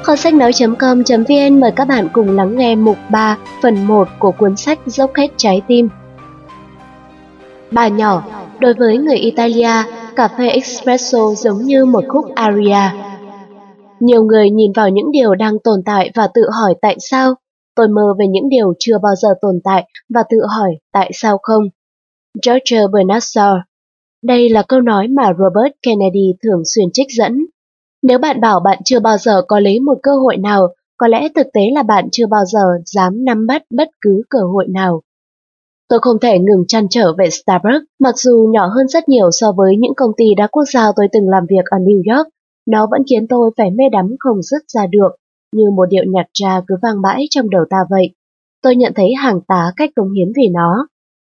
Kho sách nói.com.vn mời các bạn cùng lắng nghe mục 3 phần 1 của cuốn sách Dốc hết trái tim. Bà nhỏ, đối với người Italia, cà phê espresso giống như một khúc aria. Nhiều người nhìn vào những điều đang tồn tại và tự hỏi tại sao. Tôi mơ về những điều chưa bao giờ tồn tại và tự hỏi tại sao không. George Bernard Shaw. Đây là câu nói mà Robert Kennedy thường xuyên trích dẫn. Nếu bạn bảo bạn chưa bao giờ có lấy một cơ hội nào, có lẽ thực tế là bạn chưa bao giờ dám nắm bắt bất cứ cơ hội nào. Tôi không thể ngừng trăn trở về Starbucks, mặc dù nhỏ hơn rất nhiều so với những công ty đa quốc gia tôi từng làm việc ở New York, nó vẫn khiến tôi phải mê đắm không dứt ra được, như một điệu nhạc jazz cứ vang mãi trong đầu ta vậy. Tôi nhận thấy hàng tá cách cống hiến vì nó.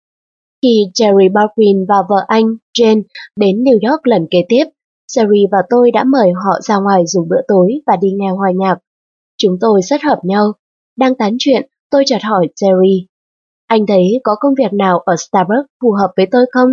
Khi Jerry Baldwin và vợ anh, Jane, đến New York lần kế tiếp, Jerry và tôi đã mời họ ra ngoài dùng bữa tối và đi nghe hòa nhạc. Chúng tôi rất hợp nhau. Đang tán chuyện, tôi chợt hỏi Jerry, anh thấy có công việc nào ở Starbucks phù hợp với tôi không?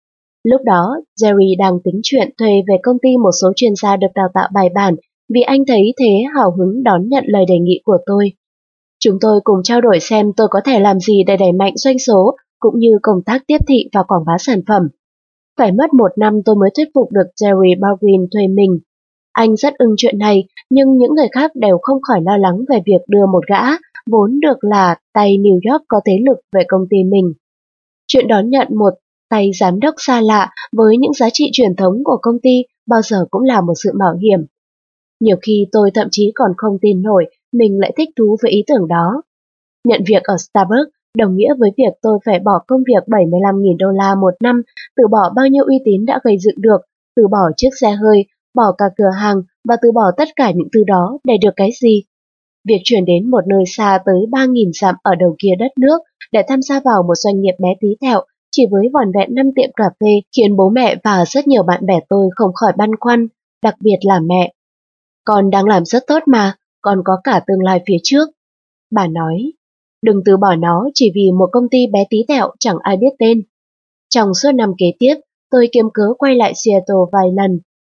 Lúc đó, Jerry đang tính chuyện thuê về công ty một số chuyên gia được đào tạo bài bản vì anh thấy thế hào hứng đón nhận lời đề nghị của tôi. Chúng tôi cùng trao đổi xem tôi có thể làm gì để đẩy mạnh doanh số cũng như công tác tiếp thị và quảng bá sản phẩm. Phải mất 1 năm tôi mới thuyết phục được Jerry Baldwin thuê mình. Anh rất ưng chuyện này, nhưng những người khác đều không khỏi lo lắng về việc đưa một gã, vốn được là tay New York có thế lực về công ty mình. Chuyện đón nhận một tay giám đốc xa lạ với những giá trị truyền thống của công ty bao giờ cũng là một sự mạo hiểm. Nhiều khi tôi thậm chí còn không tin nổi mình lại thích thú với ý tưởng đó. Nhận việc ở Starbucks đồng nghĩa với việc tôi phải bỏ công việc 75.000 đô la một năm, từ bỏ bao nhiêu uy tín đã gây dựng được, từ bỏ chiếc xe hơi, bỏ cả cửa hàng và từ bỏ tất cả những thứ đó để được cái gì? Việc chuyển đến một nơi xa tới 3.000 dặm ở đầu kia đất nước để tham gia vào một doanh nghiệp bé tí tẹo chỉ với vỏn vẹn 5 tiệm cà phê khiến bố mẹ và rất nhiều bạn bè tôi không khỏi băn khoăn, đặc biệt là mẹ. Con đang làm rất tốt mà, con có cả tương lai phía trước. Bà nói, đừng từ bỏ nó chỉ vì một công ty bé tí tẹo chẳng ai biết tên. Trong suốt năm kế tiếp, tôi kiếm cớ quay lại Seattle vài lần.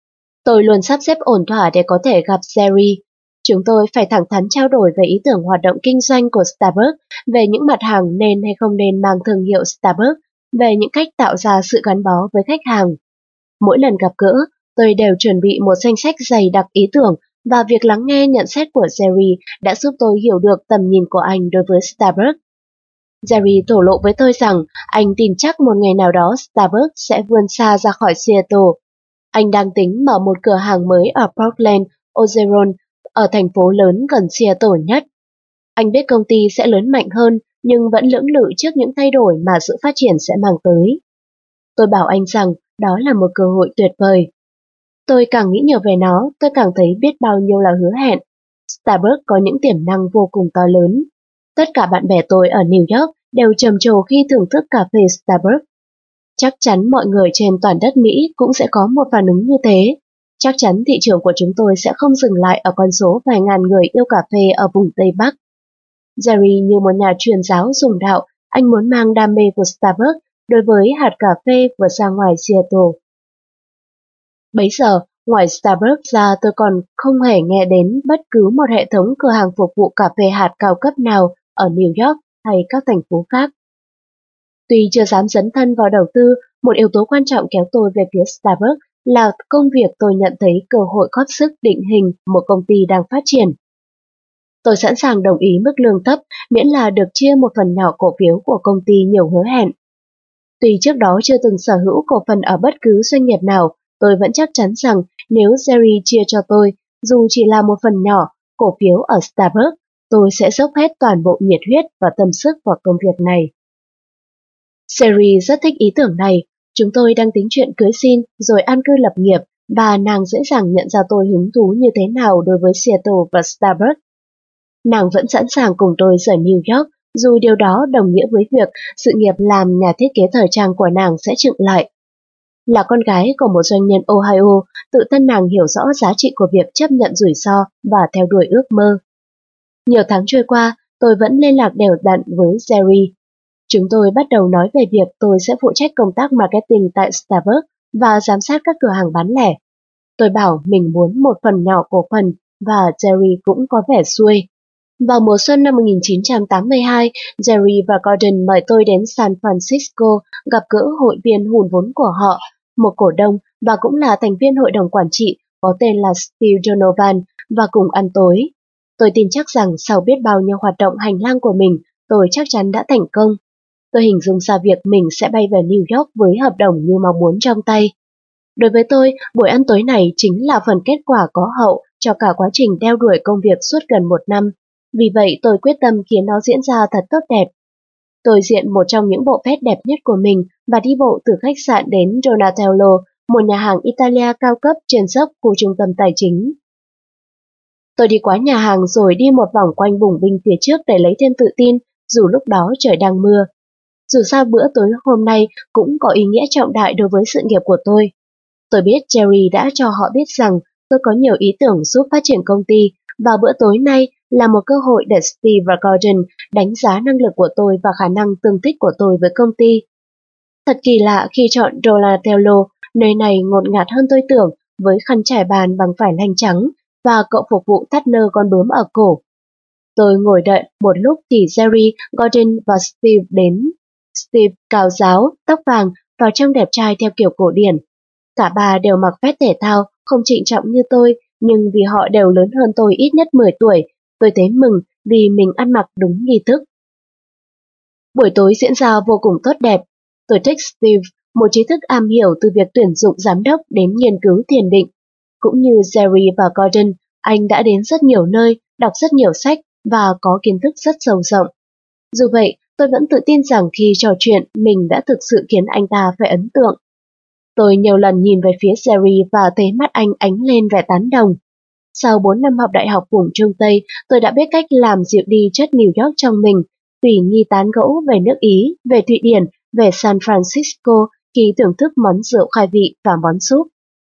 Tôi luôn sắp xếp ổn thỏa để có thể gặp Jerry. Chúng tôi phải thẳng thắn trao đổi về ý tưởng hoạt động kinh doanh của Starbucks, về những mặt hàng nên hay không nên mang thương hiệu Starbucks, về những cách tạo ra sự gắn bó với khách hàng. Mỗi lần gặp gỡ, tôi đều chuẩn bị một danh sách dày đặc ý tưởng và việc lắng nghe nhận xét của Jerry đã giúp tôi hiểu được tầm nhìn của anh đối với Starbucks. Jerry thổ lộ với tôi rằng anh tin chắc một ngày nào đó Starbucks sẽ vươn xa ra khỏi Seattle. Anh đang tính mở một cửa hàng mới ở Portland, Oregon, ở thành phố lớn gần Seattle nhất. Anh biết công ty sẽ lớn mạnh hơn nhưng vẫn lưỡng lự trước những thay đổi mà sự phát triển sẽ mang tới. Tôi bảo anh rằng đó là một cơ hội tuyệt vời. Tôi càng nghĩ nhiều về nó, tôi càng thấy biết bao nhiêu là hứa hẹn. Starbucks có những tiềm năng vô cùng to lớn. Tất cả bạn bè tôi ở New York đều trầm trồ khi thưởng thức cà phê Starbucks. Chắc chắn mọi người trên toàn đất Mỹ cũng sẽ có một phản ứng như thế. Chắc chắn thị trường của chúng tôi sẽ không dừng lại ở con số vài ngàn người yêu cà phê ở vùng Tây Bắc. Jerry như một nhà truyền giáo dùng đạo, anh muốn mang đam mê của Starbucks đối với hạt cà phê vượt ra ngoài Seattle. Bấy giờ, ngoài Starbucks ra tôi còn không hề nghe đến bất cứ một hệ thống cửa hàng phục vụ cà phê hạt cao cấp nào ở New York hay các thành phố khác. Tuy chưa dám dấn thân vào đầu tư, một yếu tố quan trọng kéo tôi về phía Starbucks là công việc tôi nhận thấy cơ hội góp sức định hình một công ty đang phát triển. Tôi sẵn sàng đồng ý mức lương thấp miễn là được chia một phần nhỏ cổ phiếu của công ty nhiều hứa hẹn. Tuy trước đó chưa từng sở hữu cổ phần ở bất cứ doanh nghiệp nào, tôi vẫn chắc chắn rằng nếu Jerry chia cho tôi, dù chỉ là một phần nhỏ, cổ phiếu ở Starbucks, tôi sẽ dốc hết toàn bộ nhiệt huyết và tâm sức vào công việc này. Jerry rất thích ý tưởng này, chúng tôi đang tính chuyện cưới xin rồi an cư lập nghiệp và nàng dễ dàng nhận ra tôi hứng thú như thế nào đối với Seattle và Starbucks. Nàng vẫn sẵn sàng cùng tôi rời New York, dù điều đó đồng nghĩa với việc sự nghiệp làm nhà thiết kế thời trang của nàng sẽ chững lại. Là con gái của một doanh nhân Ohio, tự thân nàng hiểu rõ giá trị của việc chấp nhận rủi ro và theo đuổi ước mơ. Nhiều tháng trôi qua, tôi vẫn liên lạc đều đặn với Jerry. Chúng tôi bắt đầu nói về việc tôi sẽ phụ trách công tác marketing tại Starbucks và giám sát các cửa hàng bán lẻ. Tôi bảo mình muốn một phần nhỏ cổ phần và Jerry cũng có vẻ xuôi. Vào mùa xuân năm 1982, Jerry và Gordon mời tôi đến San Francisco gặp gỡ hội viên hùn vốn của họ, một cổ đông và cũng là thành viên hội đồng quản trị có tên là Steve Donovan, và cùng ăn tối. Tôi tin chắc rằng sau biết bao nhiêu hoạt động hành lang của mình, tôi chắc chắn đã thành công. Tôi hình dung ra việc mình sẽ bay về New York với hợp đồng như mong muốn trong tay. Đối với tôi, buổi ăn tối này chính là phần kết quả có hậu cho cả quá trình đeo đuổi công việc suốt gần 1 năm. Vì vậy tôi quyết tâm khiến nó diễn ra thật tốt đẹp. Tôi diện một trong những bộ vest đẹp nhất của mình và đi bộ từ khách sạn đến Donatello, một nhà hàng Italia cao cấp trên dốc khu trung tâm tài chính. Tôi đi qua nhà hàng rồi đi một vòng quanh bùng binh phía trước để lấy thêm tự tin, dù lúc đó trời đang mưa. Dù sao bữa tối hôm nay cũng có ý nghĩa trọng đại đối với sự nghiệp của tôi. Tôi biết Jerry đã cho họ biết rằng tôi có nhiều ý tưởng giúp phát triển công ty, và bữa tối nay là một cơ hội để Steve và Gordon đánh giá năng lực của tôi và khả năng tương thích của tôi với công ty. Thật kỳ lạ khi chọn Donatello, nơi này ngột ngạt hơn tôi tưởng, với khăn trải bàn bằng vải lanh trắng và cậu phục vụ thắt nơ con bướm ở cổ. Tôi ngồi đợi một lúc thì Jerry, Gordon và Steve đến. Steve cao ráo, tóc vàng và trông đẹp trai theo kiểu cổ điển. Cả ba đều mặc vest thể thao, không trịnh trọng như tôi, nhưng vì họ đều lớn hơn tôi ít nhất 10 tuổi, tôi thấy mừng vì mình ăn mặc đúng nghi thức. Buổi tối diễn ra vô cùng tốt đẹp. Tôi thích Steve, một trí thức am hiểu từ việc tuyển dụng giám đốc đến nghiên cứu thiền định. Cũng như Jerry và Gordon, anh đã đến rất nhiều nơi, đọc rất nhiều sách và có kiến thức rất sâu rộng. Dù vậy, tôi vẫn tự tin rằng khi trò chuyện mình đã thực sự khiến anh ta phải ấn tượng. Tôi nhiều lần nhìn về phía Jerry và thấy mắt anh ánh lên vẻ tán đồng. Sau 4 năm học đại học vùng Trung Tây, tôi đã biết cách làm dịu đi chất New York trong mình, tùy nghi tán gẫu về nước Ý, về Thụy Điển, về San Francisco khi thưởng thức món rượu khai vị và món súp.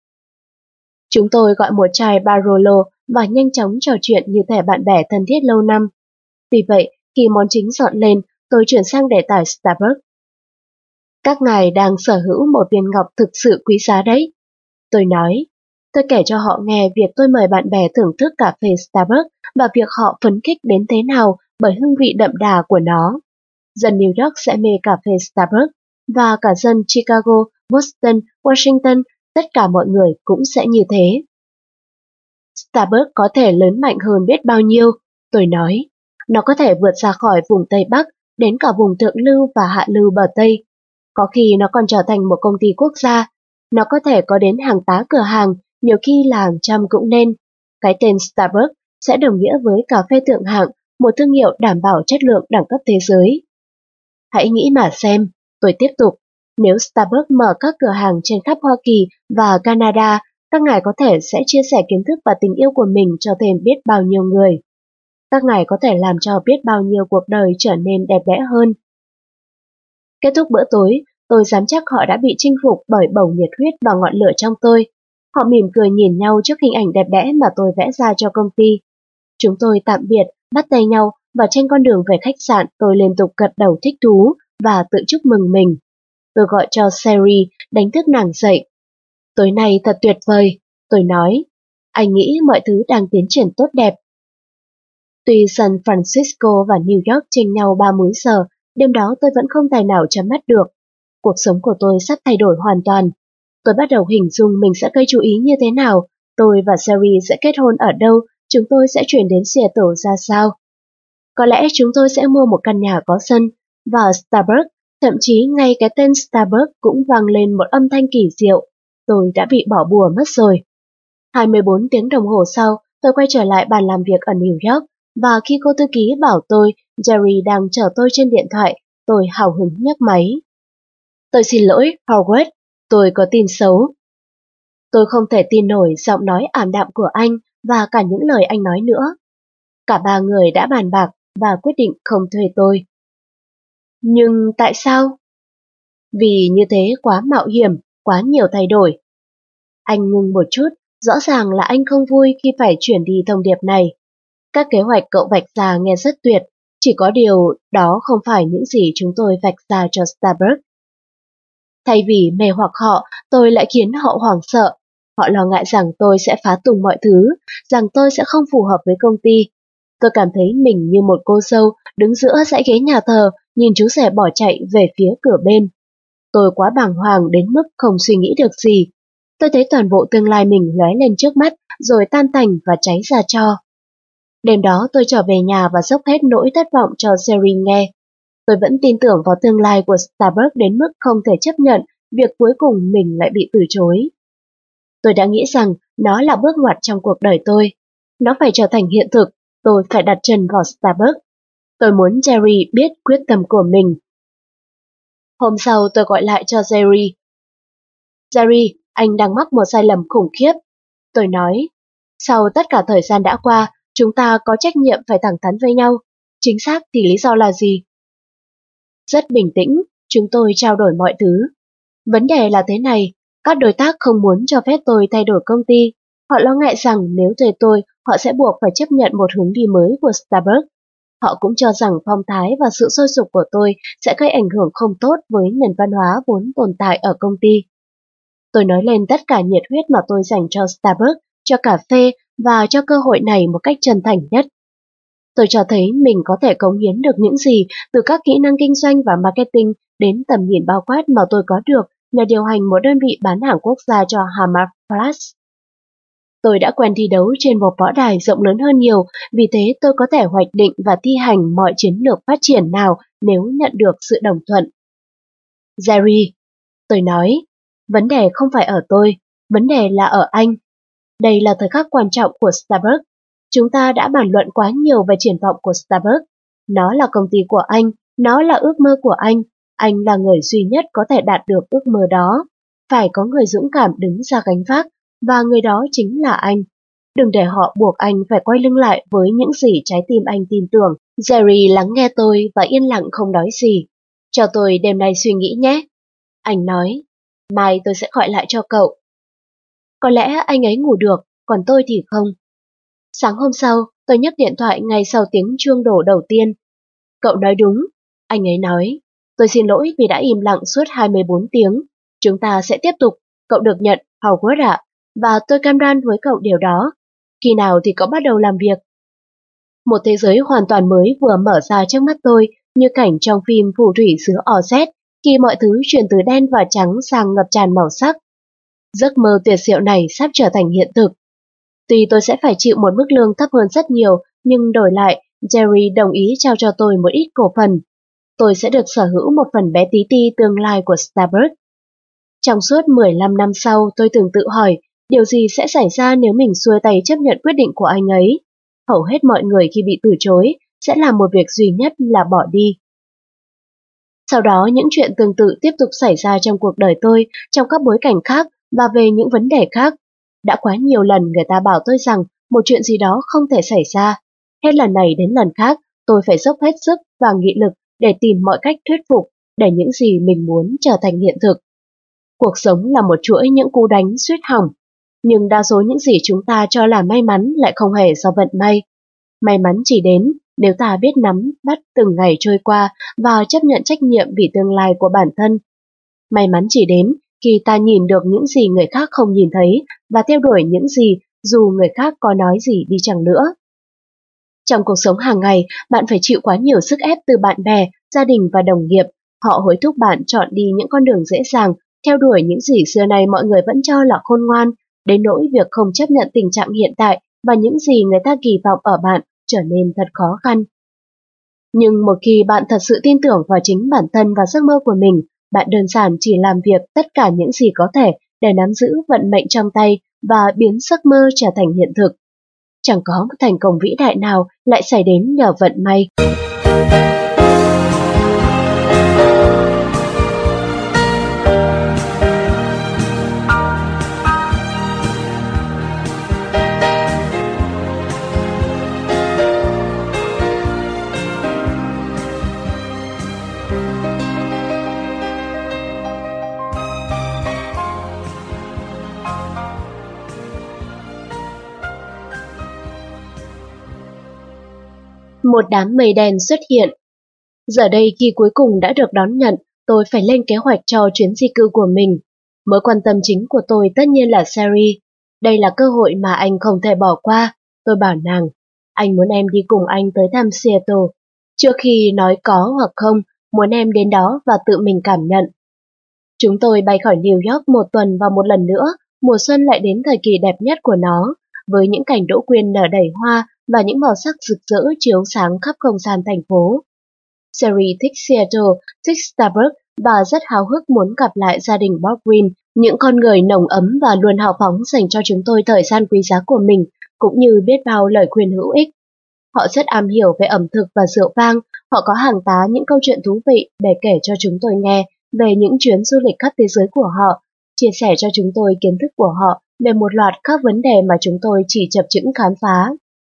Chúng tôi gọi một chai Barolo và nhanh chóng trò chuyện như thể bạn bè thân thiết lâu năm. Vì vậy, khi món chính dọn lên, tôi chuyển sang đề tài Starbucks. Các ngài đang sở hữu một viên ngọc thực sự quý giá đấy. Tôi nói, tôi kể cho họ nghe việc tôi mời bạn bè thưởng thức cà phê Starbucks và việc họ phấn khích đến thế nào bởi hương vị đậm đà của nó. Dân New York sẽ mê cà phê Starbucks, và cả dân Chicago, Boston, Washington, tất cả mọi người cũng sẽ như thế. Starbucks có thể lớn mạnh hơn biết bao nhiêu, tôi nói. Nó có thể vượt ra khỏi vùng Tây Bắc, đến cả vùng Thượng Lưu và Hạ Lưu bờ Tây. Có khi nó còn trở thành một công ty quốc gia. Nó có thể có đến hàng tá cửa hàng, nhiều khi là hàng trăm cũng nên. Cái tên Starbucks sẽ đồng nghĩa với cà phê thượng hạng, một thương hiệu đảm bảo chất lượng đẳng cấp thế giới. Hãy nghĩ mà xem, tôi tiếp tục. Nếu Starbucks mở các cửa hàng trên khắp Hoa Kỳ và Canada, các ngài có thể sẽ chia sẻ kiến thức và tình yêu của mình cho thêm biết bao nhiêu người. Các ngài có thể làm cho biết bao nhiêu cuộc đời trở nên đẹp đẽ hơn. Kết thúc bữa tối, tôi dám chắc họ đã bị chinh phục bởi bầu nhiệt huyết và ngọn lửa trong tôi. Họ mỉm cười nhìn nhau trước hình ảnh đẹp đẽ mà tôi vẽ ra cho công ty. Chúng tôi tạm biệt, bắt tay nhau, và trên con đường về khách sạn tôi liên tục gật đầu thích thú và tự chúc mừng mình. Tôi gọi cho Sherry, đánh thức nàng dậy. Tối nay thật tuyệt vời, tôi nói. Anh nghĩ mọi thứ đang tiến triển tốt đẹp. Tuy San Francisco và New York chênh nhau 3 múi giờ, đêm đó tôi vẫn không tài nào chấm mắt được. Cuộc sống của tôi sắp thay đổi hoàn toàn. Tôi bắt đầu hình dung mình sẽ gây chú ý như thế nào, tôi và Sherry sẽ kết hôn ở đâu, chúng tôi sẽ chuyển đến Seattle ra sao. Có lẽ chúng tôi sẽ mua một căn nhà có sân, và Starbucks, thậm chí ngay cái tên Starbucks cũng vang lên một âm thanh kỳ diệu. Tôi đã bị bỏ bùa mất rồi. 24 tiếng đồng hồ sau, tôi quay trở lại bàn làm việc ở New York, và khi cô thư ký bảo tôi Jerry đang chờ tôi trên điện thoại, tôi hào hứng nhấc máy. Tôi xin lỗi, Howard, tôi có tin xấu. Tôi không thể tin nổi giọng nói ảm đạm của anh và cả những lời anh nói nữa. Cả ba người đã bàn bạc và quyết định không thuê tôi. Nhưng tại sao? Vì như thế quá mạo hiểm, quá nhiều thay đổi. Anh ngừng một chút, rõ ràng là anh không vui khi phải chuyển đi thông điệp này. Các kế hoạch cậu vạch ra nghe rất tuyệt, chỉ có điều đó không phải những gì chúng tôi vạch ra cho Starbucks. Thay vì mê hoặc họ, tôi lại khiến họ hoảng sợ. Họ lo ngại rằng tôi sẽ phá tùng mọi thứ, rằng tôi sẽ không phù hợp với công ty. Tôi cảm thấy mình như một cô dâu đứng giữa dãy ghế nhà thờ, nhìn chú rể bỏ chạy về phía cửa bên. Tôi quá bàng hoàng đến mức không suy nghĩ được gì. Tôi thấy toàn bộ tương lai mình lóe lên trước mắt, rồi tan tành và cháy ra tro. Đêm đó tôi trở về nhà và dốc hết nỗi thất vọng cho Jerry nghe. Tôi vẫn tin tưởng vào tương lai của Starbucks đến mức không thể chấp nhận việc cuối cùng mình lại bị từ chối. Tôi đã nghĩ rằng nó là bước ngoặt trong cuộc đời tôi. Nó phải trở thành hiện thực, tôi phải đặt chân vào Starbucks. Tôi muốn Jerry biết quyết tâm của mình. Hôm sau tôi gọi lại cho Jerry. Jerry, anh đang mắc một sai lầm khủng khiếp. Tôi nói, sau tất cả thời gian đã qua, chúng ta có trách nhiệm phải thẳng thắn với nhau. Chính xác thì lý do là gì? Rất bình tĩnh, chúng tôi trao đổi mọi thứ. Vấn đề là thế này, các đối tác không muốn cho phép tôi thay đổi công ty. Họ lo ngại rằng nếu thuê tôi, họ sẽ buộc phải chấp nhận một hướng đi mới của Starbucks. Họ cũng cho rằng phong thái và sự sôi sục của tôi sẽ gây ảnh hưởng không tốt với nền văn hóa vốn tồn tại ở công ty. Tôi nói lên tất cả nhiệt huyết mà tôi dành cho Starbucks, cho cà phê và cho cơ hội này một cách chân thành nhất. Tôi cho thấy mình có thể cống hiến được những gì từ các kỹ năng kinh doanh và marketing đến tầm nhìn bao quát mà tôi có được nhờ điều hành một đơn vị bán hàng quốc gia cho Hamad Plus. Tôi đã quen thi đấu trên một võ đài rộng lớn hơn nhiều, vì thế tôi có thể hoạch định và thi hành mọi chiến lược phát triển nào nếu nhận được sự đồng thuận. Jerry, tôi nói, vấn đề không phải ở tôi, vấn đề là ở anh. Đây là thời khắc quan trọng của Starbucks. Chúng ta đã bàn luận quá nhiều về triển vọng của Starbucks. Nó là công ty của anh, nó là ước mơ của anh là người duy nhất có thể đạt được ước mơ đó. Phải có người dũng cảm đứng ra gánh vác, và người đó chính là anh. Đừng để họ buộc anh phải quay lưng lại với những gì trái tim anh tin tưởng. Jerry lắng nghe tôi và yên lặng không nói gì. Cho tôi đêm nay suy nghĩ nhé. Anh nói, mai tôi sẽ gọi lại cho cậu. Có lẽ anh ấy ngủ được, còn tôi thì không. Sáng hôm sau, tôi nhấc điện thoại ngay sau tiếng chuông đổ đầu tiên. Cậu nói đúng, anh ấy nói. Tôi xin lỗi vì đã im lặng suốt 24 tiếng. Chúng ta sẽ tiếp tục, cậu được nhận, Howard ạ. Và tôi cam đoan với cậu điều đó. Khi nào thì cậu bắt đầu làm việc? Một thế giới hoàn toàn mới vừa mở ra trước mắt tôi, như cảnh trong phim Phù thủy xứ Oz, khi mọi thứ chuyển từ đen và trắng sang ngập tràn màu sắc. Giấc mơ tuyệt diệu này sắp trở thành hiện thực. Tuy tôi sẽ phải chịu một mức lương thấp hơn rất nhiều, nhưng đổi lại, Jerry đồng ý trao cho tôi một ít cổ phần. Tôi sẽ được sở hữu một phần bé tí ti tương lai của Starbucks. Trong suốt 15 năm sau, tôi từng tự hỏi, điều gì sẽ xảy ra nếu mình xuôi tay chấp nhận quyết định của anh ấy? Hầu hết mọi người khi bị từ chối sẽ làm một việc duy nhất là bỏ đi. Sau đó những chuyện tương tự tiếp tục xảy ra trong cuộc đời tôi, trong các bối cảnh khác và về những vấn đề khác. Đã quá nhiều lần người ta bảo tôi rằng một chuyện gì đó không thể xảy ra. Hết lần này đến lần khác, tôi phải dốc hết sức và nghị lực để tìm mọi cách thuyết phục để những gì mình muốn trở thành hiện thực. Cuộc sống là một chuỗi những cú đánh suýt hỏng, nhưng đa số những gì chúng ta cho là may mắn lại không hề do vận may. May mắn chỉ đến nếu ta biết nắm bắt từng ngày trôi qua và chấp nhận trách nhiệm vì tương lai của bản thân. May mắn chỉ đến khi ta nhìn được những gì người khác không nhìn thấy và theo đuổi những gì dù người khác có nói gì đi chăng nữa. Trong cuộc sống hàng ngày, bạn phải chịu quá nhiều sức ép từ bạn bè, gia đình và đồng nghiệp. Họ hối thúc bạn chọn đi những con đường dễ dàng, theo đuổi những gì xưa nay mọi người vẫn cho là khôn ngoan, đến nỗi việc không chấp nhận tình trạng hiện tại và những gì người ta kỳ vọng ở bạn trở nên thật khó khăn. Nhưng một khi bạn thật sự tin tưởng vào chính bản thân và giấc mơ của mình, bạn đơn giản chỉ làm việc tất cả những gì có thể để nắm giữ vận mệnh trong tay và biến giấc mơ trở thành hiện thực. Chẳng có một thành công vĩ đại nào lại xảy đến nhờ vận may. Một đám mây đen xuất hiện. Giờ đây khi cuối cùng đã được đón nhận, tôi phải lên kế hoạch cho chuyến di cư của mình. Mối quan tâm chính của tôi tất nhiên là Sherry. Đây là cơ hội mà anh không thể bỏ qua. Tôi bảo nàng, anh muốn em đi cùng anh tới thăm Seattle. Trước khi nói có hoặc không, muốn em đến đó và tự mình cảm nhận. Chúng tôi bay khỏi New York một tuần và một lần nữa, mùa xuân lại đến thời kỳ đẹp nhất của nó, với những cảnh đỗ quyên nở đầy hoa và những màu sắc rực rỡ chiếu sáng khắp không gian thành phố. Sherry thích Seattle, thích Starbucks và rất háo hức muốn gặp lại gia đình Bob Green, những con người nồng ấm và luôn hào phóng dành cho chúng tôi thời gian quý giá của mình, cũng như biết bao lời khuyên hữu ích. Họ rất am hiểu về ẩm thực và rượu vang, họ có hàng tá những câu chuyện thú vị để kể cho chúng tôi nghe về những chuyến du lịch khắp thế giới của họ, chia sẻ cho chúng tôi kiến thức của họ về một loạt các vấn đề mà chúng tôi chỉ chập chững khám phá.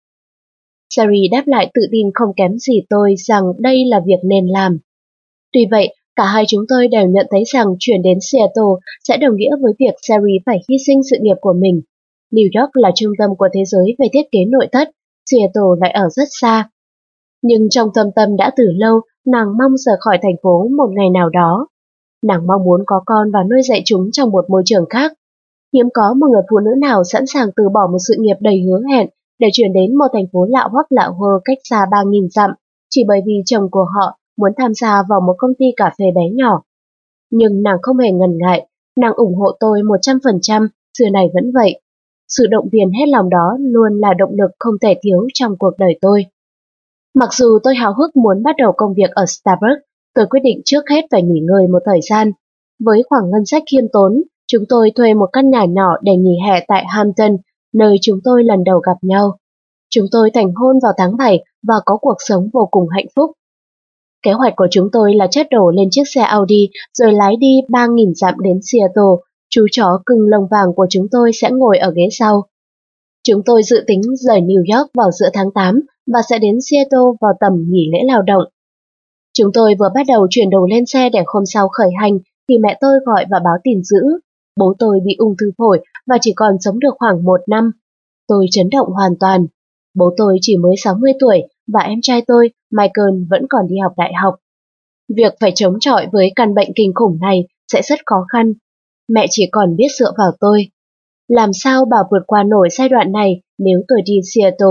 Sherry đáp lại tự tin không kém gì tôi rằng đây là việc nên làm. Tuy vậy, cả hai chúng tôi đều nhận thấy rằng chuyển đến Seattle sẽ đồng nghĩa với việc Sherry phải hy sinh sự nghiệp của mình. New York là trung tâm của thế giới về thiết kế nội thất, Seattle lại ở rất xa. Nhưng trong thâm tâm đã từ lâu, nàng mong rời khỏi thành phố một ngày nào đó. Nàng mong muốn có con và nuôi dạy chúng trong một môi trường khác. Hiếm có một người phụ nữ nào sẵn sàng từ bỏ một sự nghiệp đầy hứa hẹn để chuyển đến một thành phố lạ hoắc lạ hơ cách xa 3.000 dặm, chỉ bởi vì chồng của họ muốn tham gia vào một công ty cà phê bé nhỏ. Nhưng nàng không hề ngần ngại, nàng ủng hộ tôi 100%, xưa này vẫn vậy. Sự động viên hết lòng đó luôn là động lực không thể thiếu trong cuộc đời tôi. Mặc dù tôi háo hức muốn bắt đầu công việc ở Starbucks, tôi quyết định trước hết phải nghỉ ngơi một thời gian. Với khoản ngân sách khiêm tốn, chúng tôi thuê một căn nhà nhỏ để nghỉ hè tại Hampton, nơi chúng tôi lần đầu gặp nhau. Chúng tôi thành hôn vào tháng 7 và có cuộc sống vô cùng hạnh phúc. Kế hoạch của chúng tôi là chất đổ lên chiếc xe Audi rồi lái đi 3.000 dặm đến Seattle. Chú chó cưng lông vàng của chúng tôi sẽ ngồi ở ghế sau. Chúng tôi dự tính rời New York vào giữa tháng 8 và sẽ đến Seattle vào tầm nghỉ lễ lao động. Chúng tôi vừa bắt đầu chuyển đồ lên xe để hôm sau khởi hành thì mẹ tôi gọi và báo tin dữ. Bố tôi bị ung thư phổi và chỉ còn sống được khoảng 1 năm. Tôi chấn động hoàn toàn. Bố tôi chỉ mới 60 tuổi và em trai tôi, Michael, vẫn còn đi học đại học. Việc phải chống chọi với căn bệnh kinh khủng này sẽ rất khó khăn. Mẹ chỉ còn biết dựa vào tôi. Làm sao bà vượt qua nổi giai đoạn này nếu tôi đi Seattle?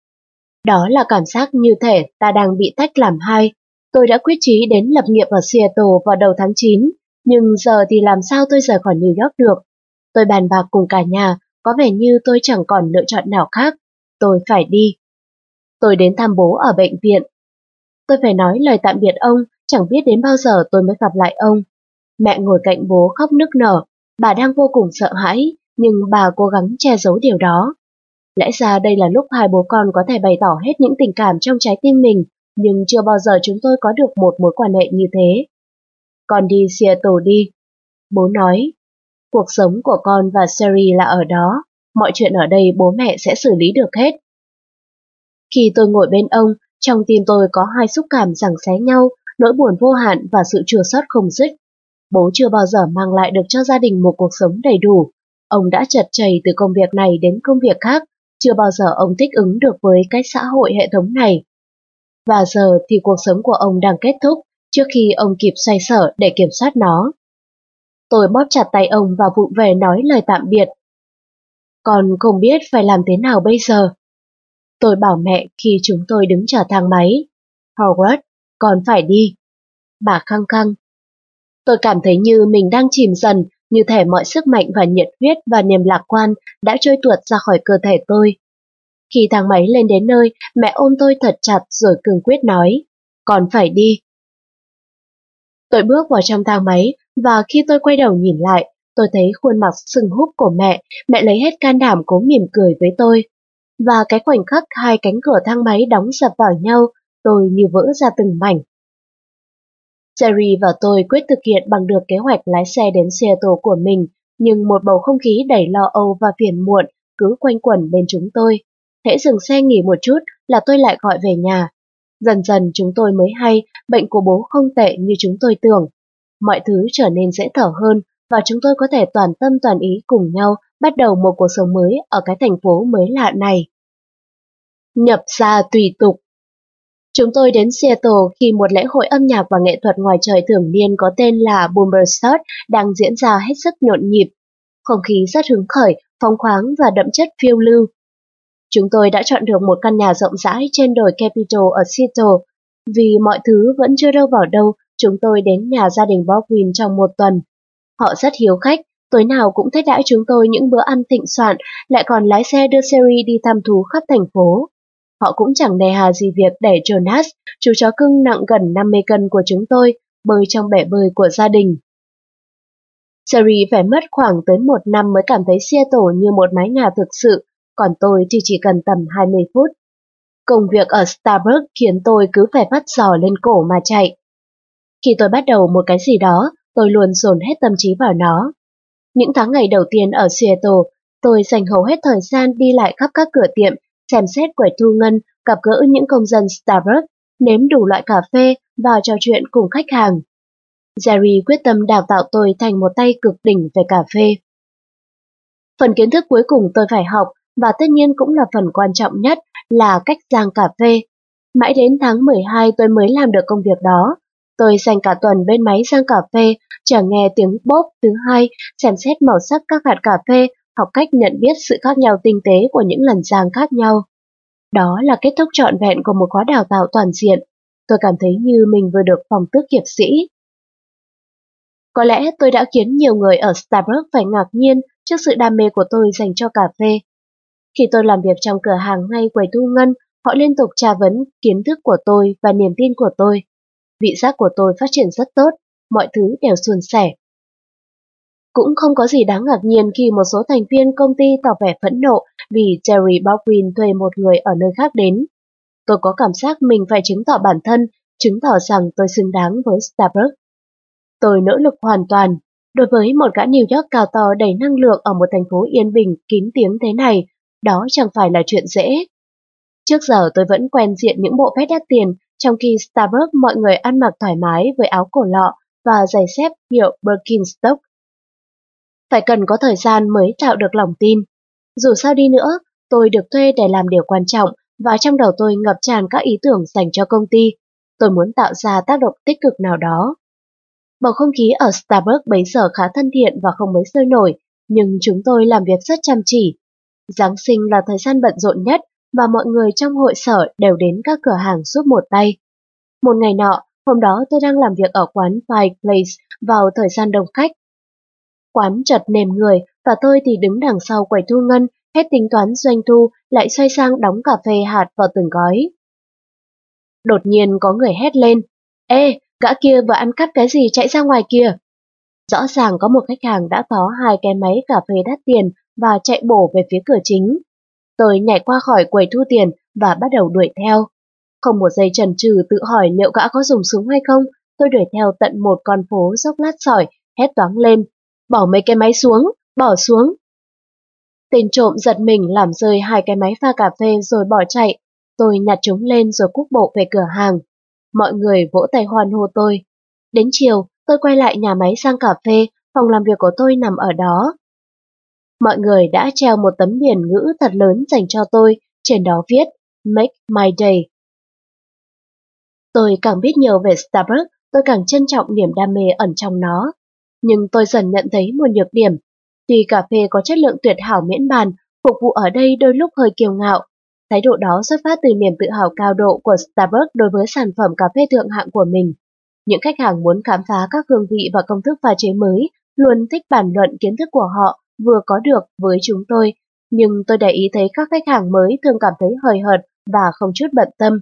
Đó là cảm giác như thể ta đang bị tách làm hai. Tôi đã quyết chí đến lập nghiệp ở Seattle vào đầu tháng 9, nhưng giờ thì làm sao tôi rời khỏi New York được? Tôi bàn bạc cùng cả nhà, có vẻ như tôi chẳng còn lựa chọn nào khác. Tôi phải đi. Tôi đến thăm bố ở bệnh viện. Tôi phải nói lời tạm biệt ông, chẳng biết đến bao giờ tôi mới gặp lại ông. Mẹ ngồi cạnh bố khóc nức nở, bà đang vô cùng sợ hãi, nhưng bà cố gắng che giấu điều đó. Lẽ ra đây là lúc hai bố con có thể bày tỏ hết những tình cảm trong trái tim mình, nhưng chưa bao giờ chúng tôi có được một mối quan hệ như thế. Con đi Seattle đi. Bố nói, cuộc sống của con và Sherry là ở đó, mọi chuyện ở đây bố mẹ sẽ xử lý được hết. Khi tôi ngồi bên ông, trong tim tôi có hai xúc cảm giằng xé nhau, nỗi buồn vô hạn và sự chua xót không dứt. Bố chưa bao giờ mang lại được cho gia đình một cuộc sống đầy đủ. Ông đã chật chày từ công việc này đến công việc khác, chưa bao giờ ông thích ứng được với cái xã hội hệ thống này. Và giờ thì cuộc sống của ông đang kết thúc, trước khi ông kịp xoay sở để kiểm soát nó. Tôi bóp chặt tay ông và vụng về nói lời tạm biệt. Con không biết phải làm thế nào bây giờ. Tôi bảo mẹ khi chúng tôi đứng chờ thang máy. Howard, con phải đi. Bà khăng khăng. Tôi cảm thấy như mình đang chìm dần, như thể mọi sức mạnh và nhiệt huyết và niềm lạc quan đã trôi tuột ra khỏi cơ thể tôi. Khi thang máy lên đến nơi, mẹ ôm tôi thật chặt rồi cương quyết nói, con phải đi. Tôi bước vào trong thang máy và khi tôi quay đầu nhìn lại, tôi thấy khuôn mặt sưng húp của mẹ lấy hết can đảm cố mỉm cười với tôi. Và cái khoảnh khắc hai cánh cửa thang máy đóng sập vào nhau, tôi như vỡ ra từng mảnh. Jerry và tôi quyết thực hiện bằng được kế hoạch lái xe đến Seattle của mình, nhưng một bầu không khí đầy lo âu và phiền muộn cứ quanh quẩn bên chúng tôi. Hễ dừng xe nghỉ một chút là tôi lại gọi về nhà. Dần dần chúng tôi mới hay bệnh của bố không tệ như chúng tôi tưởng. Mọi thứ trở nên dễ thở hơn và chúng tôi có thể toàn tâm toàn ý cùng nhau bắt đầu một cuộc sống mới ở cái thành phố mới lạ này. Nhập gia tùy tục. Chúng tôi đến Seattle khi một lễ hội âm nhạc và nghệ thuật ngoài trời thường niên có tên là Boomerstart đang diễn ra hết sức nhộn nhịp. không khí rất hứng khởi, phóng khoáng và đậm chất phiêu lưu. Chúng tôi đã chọn được một căn nhà rộng rãi trên đồi Capitol ở Seattle. Vì mọi thứ vẫn chưa đâu vào đâu, chúng tôi đến nhà gia đình Baldwin trong một tuần. Họ rất hiếu khách, tối nào cũng thiết đãi chúng tôi những bữa ăn thịnh soạn, lại còn lái xe đưa Sherry đi thăm thú khắp thành phố. Họ cũng chẳng nề hà gì việc để Jonas, chú chó cưng nặng gần 50 cân của chúng tôi, bơi trong bể bơi của gia đình. Sherry phải mất khoảng tới 1 năm mới cảm thấy Seattle như một mái nhà thực sự, còn tôi thì chỉ cần tầm 20 phút. Công việc ở Starbucks khiến tôi cứ phải vắt giò lên cổ mà chạy. Khi tôi bắt đầu một cái gì đó, tôi luôn dồn hết tâm trí vào nó. Những tháng ngày đầu tiên ở Seattle, tôi dành hầu hết thời gian đi lại khắp các cửa tiệm, xem xét quầy thu ngân, gặp gỡ những công dân Starbucks, nếm đủ loại cà phê và trò chuyện cùng khách hàng. Jerry quyết tâm đào tạo tôi thành một tay cực đỉnh về cà phê. Phần kiến thức cuối cùng tôi phải học, và tất nhiên cũng là phần quan trọng nhất, là cách rang cà phê. Mãi đến tháng 12 tôi mới làm được công việc đó. Tôi dành cả tuần bên máy rang cà phê, chờ nghe tiếng bốp thứ hai, xem xét màu sắc các hạt cà phê, học cách nhận biết sự khác nhau tinh tế của những lần rang khác nhau. Đó là kết thúc trọn vẹn của một khóa đào tạo toàn diện. Tôi cảm thấy như mình vừa được phong tước hiệp sĩ. Có lẽ tôi đã khiến nhiều người ở Starbucks phải ngạc nhiên trước sự đam mê của tôi dành cho cà phê. Khi tôi làm việc trong cửa hàng hay quầy thu ngân, họ liên tục tra vấn kiến thức của tôi và niềm tin của tôi. Vị giác của tôi phát triển rất tốt, mọi thứ đều suôn sẻ. Cũng không có gì đáng ngạc nhiên khi một số thành viên công ty tỏ vẻ phẫn nộ vì Terry Baldwin thuê một người ở nơi khác đến. Tôi có cảm giác mình phải chứng tỏ bản thân, chứng tỏ rằng tôi xứng đáng với Starbucks. Tôi nỗ lực hoàn toàn. Đối với một gã New York cao to đầy năng lượng ở một thành phố yên bình, kín tiếng thế này, đó chẳng phải là chuyện dễ. Trước giờ tôi vẫn quen diện những bộ vest đắt tiền, trong khi Starbucks mọi người ăn mặc thoải mái với áo cổ lọ và giày xếp hiệu Birkenstock. Phải cần có thời gian mới tạo được lòng tin. Dù sao đi nữa, tôi được thuê để làm điều quan trọng và trong đầu tôi ngập tràn các ý tưởng dành cho công ty. Tôi muốn tạo ra tác động tích cực nào đó. Bầu không khí ở Starbucks bấy giờ khá thân thiện và không mấy sôi nổi, nhưng chúng tôi làm việc rất chăm chỉ. Giáng sinh là thời gian bận rộn nhất và mọi người trong hội sở đều đến các cửa hàng giúp một tay. Một ngày nọ, hôm đó tôi đang làm việc ở quán Fireplace vào thời gian đông khách. Quán chật nềm người và tôi thì đứng đằng sau quầy thu ngân, hết tính toán doanh thu lại xoay sang đóng cà phê hạt vào từng gói. Đột nhiên có người hét lên, "Ê, gã kia vừa ăn cắp cái gì chạy ra ngoài kìa!" Rõ ràng có một khách hàng đã thó 2 cái máy cà phê đắt tiền và chạy bổ về phía cửa chính. Tôi nhảy qua khỏi quầy thu tiền và bắt đầu đuổi theo. Không một giây chần chừ tự hỏi liệu gã có dùng súng hay không, tôi đuổi theo tận một con phố dốc lát sỏi, hét toáng lên, "Bỏ mấy cái máy xuống, bỏ xuống!" Tên trộm giật mình làm rơi 2 cái máy pha cà phê rồi bỏ chạy. Tôi nhặt chúng lên rồi cuốc bộ về cửa hàng. Mọi người vỗ tay hoan hô tôi. Đến chiều, tôi quay lại nhà máy rang cà phê, phòng làm việc của tôi nằm ở đó. Mọi người đã treo một tấm biển ngữ thật lớn dành cho tôi, trên đó viết Make My Day. Tôi càng biết nhiều về Starbucks, tôi càng trân trọng niềm đam mê ẩn trong nó. Nhưng tôi dần nhận thấy một nhược điểm. Tuy cà phê có chất lượng tuyệt hảo miễn bàn, phục vụ ở đây đôi lúc hơi kiêu ngạo. Thái độ đó xuất phát từ niềm tự hào cao độ của Starbucks đối với sản phẩm cà phê thượng hạng của mình. Những khách hàng muốn khám phá các hương vị và công thức pha chế mới, luôn thích bàn luận kiến thức của họ vừa có được với chúng tôi, nhưng tôi để ý thấy các khách hàng mới thường cảm thấy hời hợt và không chút bận tâm.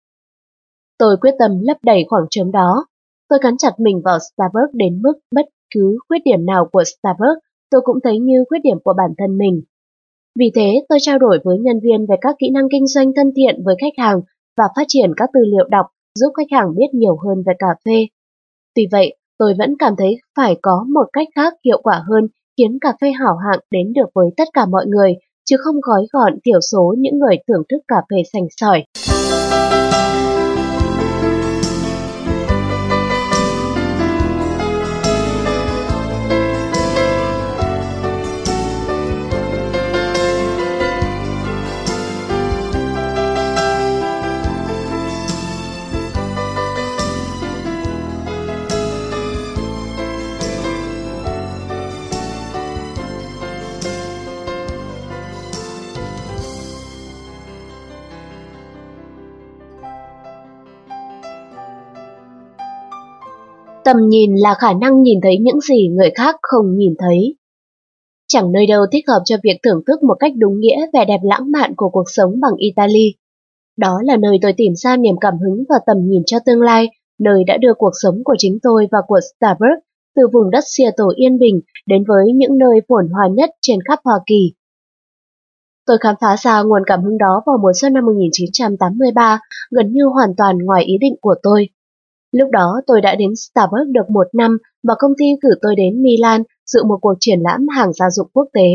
Tôi quyết tâm lấp đầy khoảng trống đó. Tôi gắn chặt mình vào Starbucks đến mức bất cứ khuyết điểm nào của Starbucks tôi cũng thấy như khuyết điểm của bản thân mình. Vì thế, tôi trao đổi với nhân viên về các kỹ năng kinh doanh thân thiện với khách hàng và phát triển các tư liệu đọc giúp khách hàng biết nhiều hơn về cà phê. Tuy vậy, tôi vẫn cảm thấy phải có một cách khác hiệu quả hơn khiến cà phê hảo hạng đến được với tất cả mọi người, chứ không gói gọn thiểu số những người thưởng thức cà phê sành sỏi. Tầm nhìn là khả năng nhìn thấy những gì người khác không nhìn thấy. Chẳng nơi đâu thích hợp cho việc thưởng thức một cách đúng nghĩa vẻ đẹp lãng mạn của cuộc sống bằng Italy. Đó là nơi tôi tìm ra niềm cảm hứng và tầm nhìn cho tương lai, nơi đã đưa cuộc sống của chính tôi và của Starbucks từ vùng đất Seattle yên bình đến với những nơi phồn hoa nhất trên khắp Hoa Kỳ. Tôi khám phá ra nguồn cảm hứng đó vào mùa xuân năm 1983, gần như hoàn toàn ngoài ý định của tôi. Lúc đó tôi đã đến Starbucks được 1 năm và công ty cử tôi đến Milan dự một cuộc triển lãm hàng gia dụng quốc tế.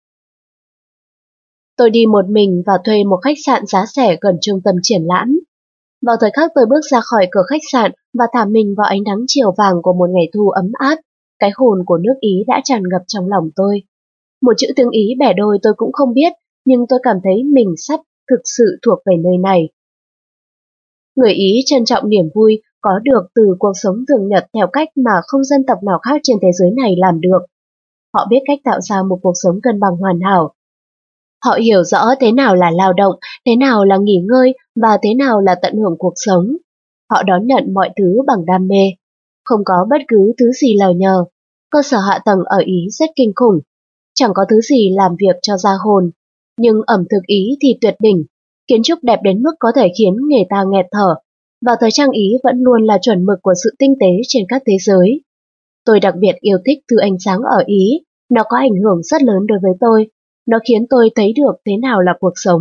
Tôi đi một mình và thuê một khách sạn giá rẻ gần trung tâm triển lãm. Vào thời khắc tôi bước ra khỏi cửa khách sạn và thả mình vào ánh nắng chiều vàng của một ngày thu ấm áp, cái hồn của nước Ý đã tràn ngập trong lòng tôi. Một chữ tiếng Ý bẻ đôi tôi cũng không biết, nhưng tôi cảm thấy mình sắp thực sự thuộc về nơi này. Người Ý trân trọng niềm vui có được từ cuộc sống thường nhật theo cách mà không dân tộc nào khác trên thế giới này làm được. Họ biết cách tạo ra một cuộc sống cân bằng hoàn hảo. Họ hiểu rõ thế nào là lao động, thế nào là nghỉ ngơi và thế nào là tận hưởng cuộc sống. Họ đón nhận mọi thứ bằng đam mê. Không có bất cứ thứ gì lờ nhờ. Cơ sở hạ tầng ở Ý rất kinh khủng. Chẳng có thứ gì làm việc cho ra hồn. Nhưng ẩm thực Ý thì tuyệt đỉnh. Kiến trúc đẹp đến mức có thể khiến người ta nghẹt thở. Và thời trang Ý vẫn luôn là chuẩn mực của sự tinh tế trên các thế giới. Tôi đặc biệt yêu thích thứ ánh sáng ở Ý. Nó có ảnh hưởng rất lớn đối với tôi. Nó khiến tôi thấy được thế nào là cuộc sống.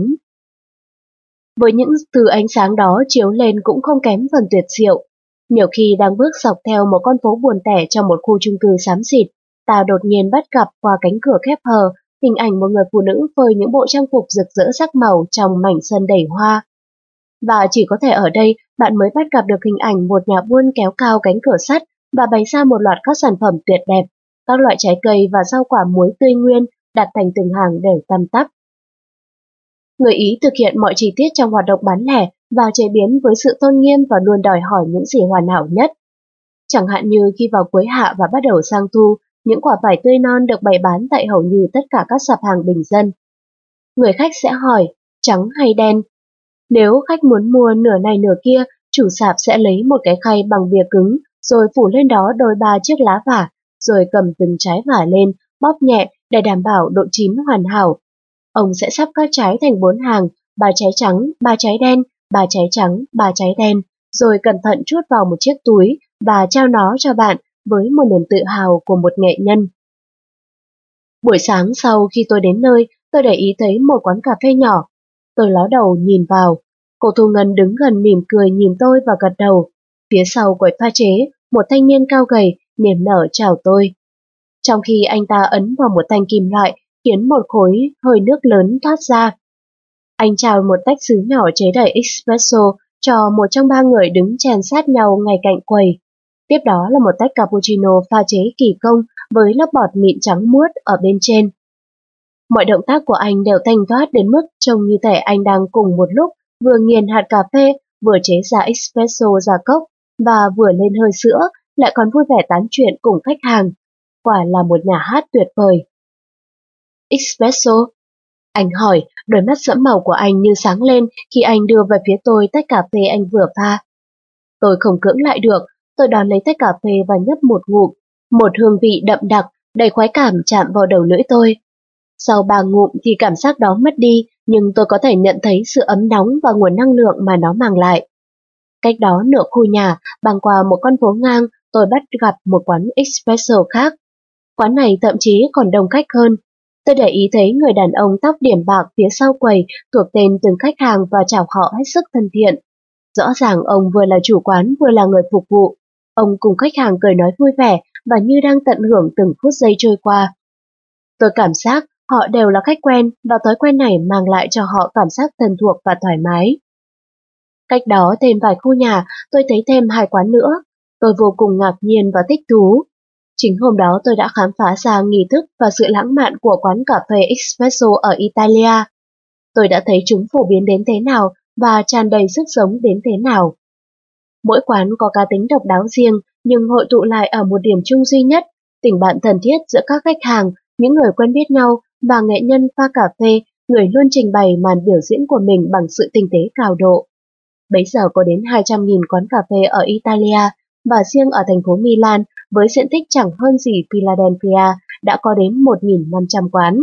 Với những thứ ánh sáng đó chiếu lên cũng không kém phần tuyệt diệu. Nhiều khi đang bước dọc theo một con phố buồn tẻ trong một khu chung cư xám xịt, ta đột nhiên bắt gặp qua cánh cửa khép hờ hình ảnh một người phụ nữ phơi những bộ trang phục rực rỡ sắc màu trong mảnh sân đầy hoa. Và chỉ có thể ở đây bạn mới bắt gặp được hình ảnh một nhà buôn kéo cao cánh cửa sắt và bày ra một loạt các sản phẩm tuyệt đẹp, các loại trái cây và rau quả muối tươi nguyên đặt thành từng hàng đều tăm tắp. Người Ý thực hiện mọi chi tiết trong hoạt động bán lẻ và chế biến với sự tôn nghiêm và luôn đòi hỏi những gì hoàn hảo nhất. Chẳng hạn như khi vào cuối hạ và bắt đầu sang thu, những quả vải tươi non được bày bán tại hầu như tất cả các sạp hàng bình dân. Người khách sẽ hỏi, trắng hay đen? Nếu khách muốn mua nửa này nửa kia, chủ sạp sẽ lấy một cái khay bằng bìa cứng, rồi phủ lên đó đôi ba chiếc lá vả, rồi cầm từng trái vả lên, bóp nhẹ để đảm bảo độ chín hoàn hảo. Ông sẽ sắp các trái thành 4 hàng, 3 trái trắng, 3 trái đen, 3 trái trắng, 3 trái đen, rồi cẩn thận chuốt vào một chiếc túi và trao nó cho bạn với một niềm tự hào của một nghệ nhân. Buổi sáng sau khi tôi đến nơi, tôi để ý thấy một quán cà phê nhỏ. Tôi ló đầu nhìn vào. Cô thu ngân đứng gần mỉm cười nhìn tôi và gật đầu. Phía sau quầy pha chế, một thanh niên cao gầy, niềm nở chào tôi. Trong khi anh ta ấn vào một thanh kim loại, khiến một khối hơi nước lớn thoát ra. Anh trao một tách sứ nhỏ chế đầy espresso cho một trong 3 người đứng chèn sát nhau ngay cạnh quầy. Tiếp đó là một tách cappuccino pha chế kỳ công với lớp bọt mịn trắng muốt ở bên trên. Mọi động tác của anh đều thanh thoát đến mức trông như thể anh đang cùng một lúc vừa nghiền hạt cà phê, vừa chế ra espresso ra cốc và vừa lên hơi sữa, lại còn vui vẻ tán chuyện cùng khách hàng. Quả là một nhà hát tuyệt vời. Espresso? Anh hỏi, đôi mắt sẫm màu của anh như sáng lên khi anh đưa về phía tôi tách cà phê anh vừa pha. Tôi không cưỡng lại được, tôi đón lấy tách cà phê và nhấp một ngụm. Một hương vị đậm đặc, đầy khoái cảm chạm vào đầu lưỡi tôi. Sau 3 ngụm thì cảm giác đó mất đi, nhưng tôi có thể nhận thấy sự ấm nóng và nguồn năng lượng mà nó mang lại. Cách đó nửa khu nhà, băng qua một con phố ngang, tôi bắt gặp một quán espresso khác. Quán này thậm chí còn đông khách hơn. Tôi để ý thấy người đàn ông tóc điểm bạc phía sau quầy thuộc tên từng khách hàng và chào họ hết sức thân thiện. Rõ ràng ông vừa là chủ quán vừa là người phục vụ. Ông cùng khách hàng cười nói vui vẻ và như đang tận hưởng từng phút giây trôi qua. Tôi cảm giác họ đều là khách quen và thói quen này mang lại cho họ cảm giác thân thuộc và thoải mái. Cách đó thêm vài khu nhà, tôi thấy thêm 2 quán nữa. Tôi vô cùng ngạc nhiên và thích thú. Chính hôm đó tôi đã khám phá ra nghi thức và sự lãng mạn của quán cà phê espresso ở Italia. Tôi đã thấy chúng phổ biến đến thế nào và tràn đầy sức sống đến thế nào. Mỗi quán có cá tính độc đáo riêng nhưng hội tụ lại ở một điểm chung duy nhất, tình bạn thân thiết giữa các khách hàng, những người quen biết nhau và nghệ nhân pha cà phê, người luôn trình bày màn biểu diễn của mình bằng sự tinh tế cao độ. Bấy giờ có đến 200.000 quán cà phê ở Italia và riêng ở thành phố Milan với diện tích chẳng hơn gì Philadelphia đã có đến 1.500 quán.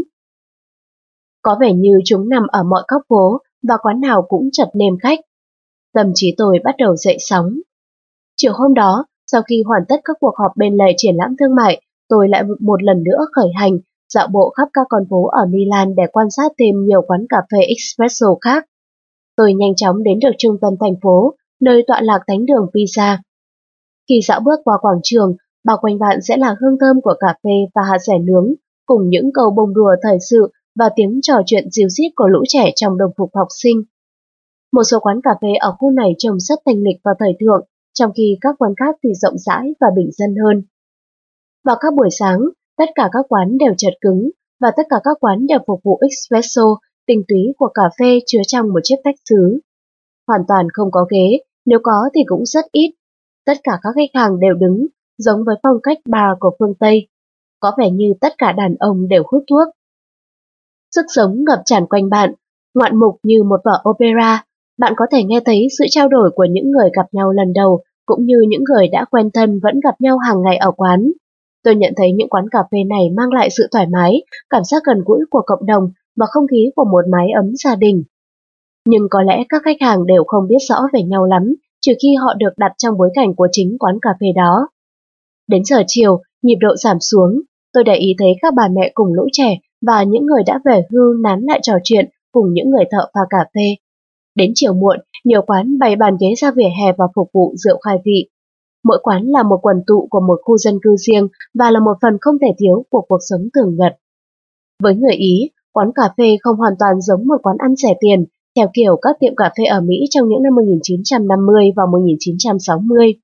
Có vẻ như chúng nằm ở mọi góc phố và quán nào cũng chật nêm khách. Tâm trí tôi bắt đầu dậy sóng. Chiều hôm đó, sau khi hoàn tất các cuộc họp bên lề triển lãm thương mại, tôi lại một lần nữa khởi hành, dạo bộ khắp các con phố ở Milan để quan sát thêm nhiều quán cà phê espresso khác. Tôi nhanh chóng đến được trung tâm thành phố, nơi tọa lạc thánh đường Pisa. Khi dạo bước qua quảng trường, bao quanh bạn sẽ là hương thơm của cà phê và hạt dẻ nướng, cùng những câu bông đùa thời sự và tiếng trò chuyện ríu rít của lũ trẻ trong đồng phục học sinh. Một số quán cà phê ở khu này trông rất thanh lịch và thời thượng, trong khi các quán khác thì rộng rãi và bình dân hơn. Vào các buổi sáng, tất cả các quán đều chật cứng và tất cả các quán đều phục vụ espresso, tinh túy của cà phê chứa trong một chiếc tách sứ. Hoàn toàn không có ghế, nếu có thì cũng rất ít. Tất cả các khách hàng đều đứng, giống với phong cách bar của phương Tây. Có vẻ như tất cả đàn ông đều hút thuốc. Sức sống ngập tràn quanh bạn, ngoạn mục như một vở opera. Bạn có thể nghe thấy sự trao đổi của những người gặp nhau lần đầu, cũng như những người đã quen thân vẫn gặp nhau hàng ngày ở quán. Tôi nhận thấy những quán cà phê này mang lại sự thoải mái, cảm giác gần gũi của cộng đồng và không khí của một mái ấm gia đình. Nhưng có lẽ các khách hàng đều không biết rõ về nhau lắm, trừ khi họ được đặt trong bối cảnh của chính quán cà phê đó. Đến giờ chiều, nhịp độ giảm xuống, tôi để ý thấy các bà mẹ cùng lũ trẻ và những người đã về hưu nán lại trò chuyện cùng những người thợ pha cà phê. Đến chiều muộn, nhiều quán bày bàn ghế ra vỉa hè và phục vụ rượu khai vị. Mỗi quán là một quần tụ của một khu dân cư riêng và là một phần không thể thiếu của cuộc sống thường nhật. Với người Ý, quán cà phê không hoàn toàn giống một quán ăn rẻ tiền, theo kiểu các tiệm cà phê ở Mỹ trong những năm 1950 và 1960.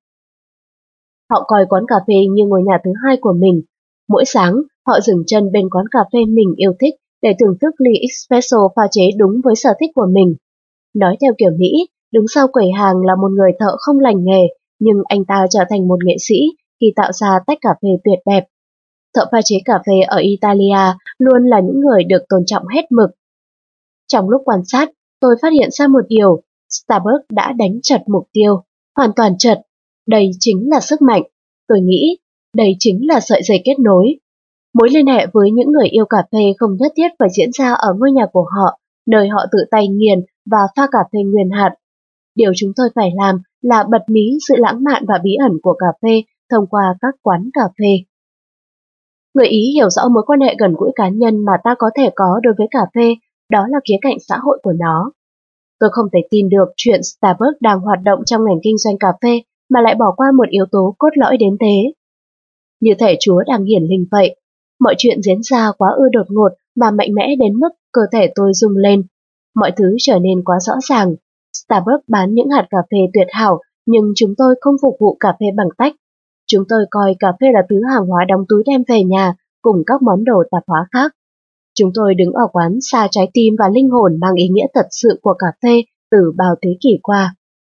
Họ coi quán cà phê như ngôi nhà thứ hai của mình. Mỗi sáng, họ dừng chân bên quán cà phê mình yêu thích để thưởng thức ly espresso pha chế đúng với sở thích của mình. Nói theo kiểu Mỹ, đứng sau quầy hàng là một người thợ không lành nghề, nhưng anh ta trở thành một nghệ sĩ khi tạo ra tách cà phê tuyệt đẹp. Thợ pha chế cà phê ở Italia luôn là những người được tôn trọng hết mực. Trong lúc quan sát, tôi phát hiện ra một điều, Starbucks đã đánh chật mục tiêu, hoàn toàn chật. Đây chính là sức mạnh. Tôi nghĩ, đây chính là sợi dây kết nối. Mối liên hệ với những người yêu cà phê không nhất thiết phải diễn ra ở ngôi nhà của họ, nơi họ tự tay nghiền và pha cà phê nguyên hạt. Điều chúng tôi phải làm là bật mí sự lãng mạn và bí ẩn của cà phê thông qua các quán cà phê. Người Ý hiểu rõ mối quan hệ gần gũi cá nhân mà ta có thể có đối với cà phê, đó là khía cạnh xã hội của nó. Tôi không thể tin được chuyện Starbucks đang hoạt động trong ngành kinh doanh cà phê mà lại bỏ qua một yếu tố cốt lõi đến thế. Như thể Chúa đang hiển linh vậy, mọi chuyện diễn ra quá ư đột ngột và mạnh mẽ đến mức cơ thể tôi rung lên. Mọi thứ trở nên quá rõ ràng. Starbucks bán những hạt cà phê tuyệt hảo, nhưng chúng tôi không phục vụ cà phê bằng tách. Chúng tôi coi cà phê là thứ hàng hóa đóng túi đem về nhà, cùng các món đồ tạp hóa khác. Chúng tôi đứng ở quán xa trái tim và linh hồn mang ý nghĩa thật sự của cà phê từ bao thế kỷ qua.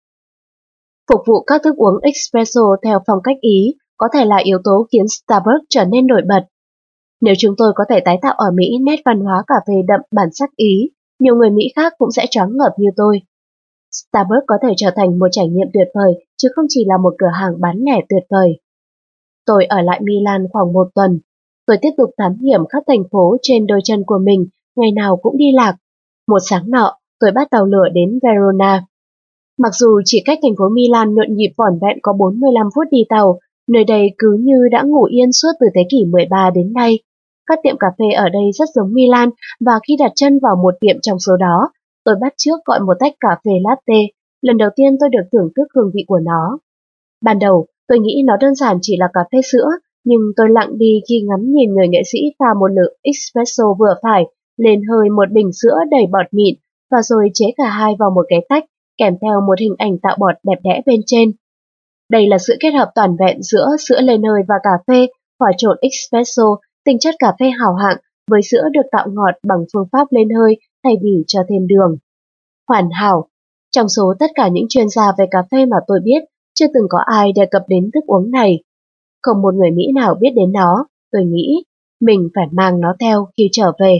Phục vụ các thức uống espresso theo phong cách Ý có thể là yếu tố khiến Starbucks trở nên nổi bật. Nếu chúng tôi có thể tái tạo ở Mỹ nét văn hóa cà phê đậm bản sắc Ý, nhiều người Mỹ khác cũng sẽ choáng ngợp như tôi. Starbucks có thể trở thành một trải nghiệm tuyệt vời, chứ không chỉ là một cửa hàng bán lẻ tuyệt vời. Tôi ở lại Milan khoảng một tuần. Tôi tiếp tục thám hiểm khắp thành phố trên đôi chân của mình, ngày nào cũng đi lạc. Một sáng nọ, tôi bắt tàu lửa đến Verona. Mặc dù chỉ cách thành phố Milan nhộn nhịp vỏn vẹn có 45 phút đi tàu, nơi đây cứ như đã ngủ yên suốt từ thế kỷ 13 đến nay. Các tiệm cà phê ở đây rất giống Milan và khi đặt chân vào một tiệm trong số đó, tôi bắt chước gọi một tách cà phê latte. Lần đầu tiên tôi được thưởng thức hương vị của nó. Ban đầu, tôi nghĩ nó đơn giản chỉ là cà phê sữa, nhưng tôi lặng đi khi ngắm nhìn người nghệ sĩ pha một lượng espresso vừa phải, lên hơi một bình sữa đầy bọt mịn và rồi chế cả hai vào một cái tách, kèm theo một hình ảnh tạo bọt đẹp đẽ bên trên. Đây là sự kết hợp toàn vẹn giữa sữa lên hơi và cà phê, hòa trộn espresso, tinh chất cà phê hào hạng với sữa được tạo ngọt bằng phương pháp lên hơi thay vì cho thêm đường. Hoàn hảo. Trong số tất cả những chuyên gia về cà phê mà tôi biết, chưa từng có ai đề cập đến thức uống này. Không một người Mỹ nào biết đến nó, tôi nghĩ mình phải mang nó theo khi trở về.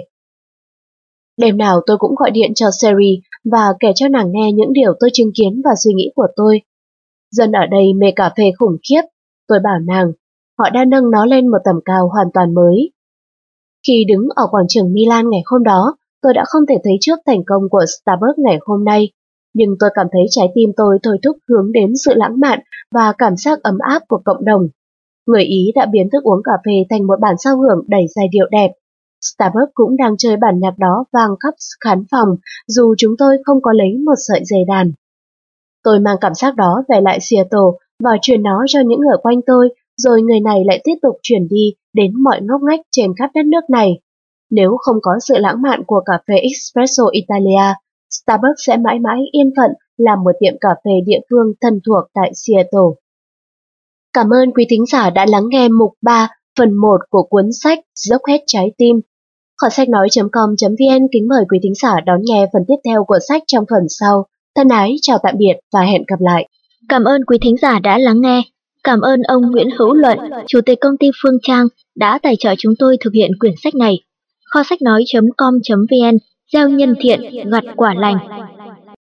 Đêm nào tôi cũng gọi điện cho Sherry và kể cho nàng nghe những điều tôi chứng kiến và suy nghĩ của tôi. Dân ở đây mê cà phê khủng khiếp. Tôi bảo nàng, họ đã nâng nó lên một tầm cao hoàn toàn mới. Khi đứng ở quảng trường Milan ngày hôm đó, tôi đã không thể thấy trước thành công của Starbucks ngày hôm nay, nhưng tôi cảm thấy trái tim tôi thôi thúc hướng đến sự lãng mạn và cảm giác ấm áp của cộng đồng. Người Ý đã biến thức uống cà phê thành một bản giao hưởng đầy giai điệu đẹp. Starbucks cũng đang chơi bản nhạc đó vang khắp khán phòng, dù chúng tôi không có lấy một sợi dây đàn. Tôi mang cảm giác đó về lại Seattle và truyền nó cho những người quanh tôi, rồi người này lại tiếp tục truyền đi đến mọi ngóc ngách trên khắp đất nước này. Nếu không có sự lãng mạn của cà phê Espresso Italia, Starbucks sẽ mãi mãi yên phận làm một tiệm cà phê địa phương thân thuộc tại Seattle. Cảm ơn quý thính giả đã lắng nghe mục 3, phần 1 của cuốn sách Dốc hết trái tim. Kho sách nói.com.vn kính mời quý thính giả đón nghe phần tiếp theo của sách trong phần sau. Thân ái, chào tạm biệt và hẹn gặp lại. Cảm ơn quý thính giả đã lắng nghe. Cảm ơn ông Nguyễn Hữu Luận, Chủ tịch công ty Phương Trang, đã tài trợ chúng tôi thực hiện quyển sách này. Kho sách nói.com.vn, gieo nhân thiện, gặt quả lành.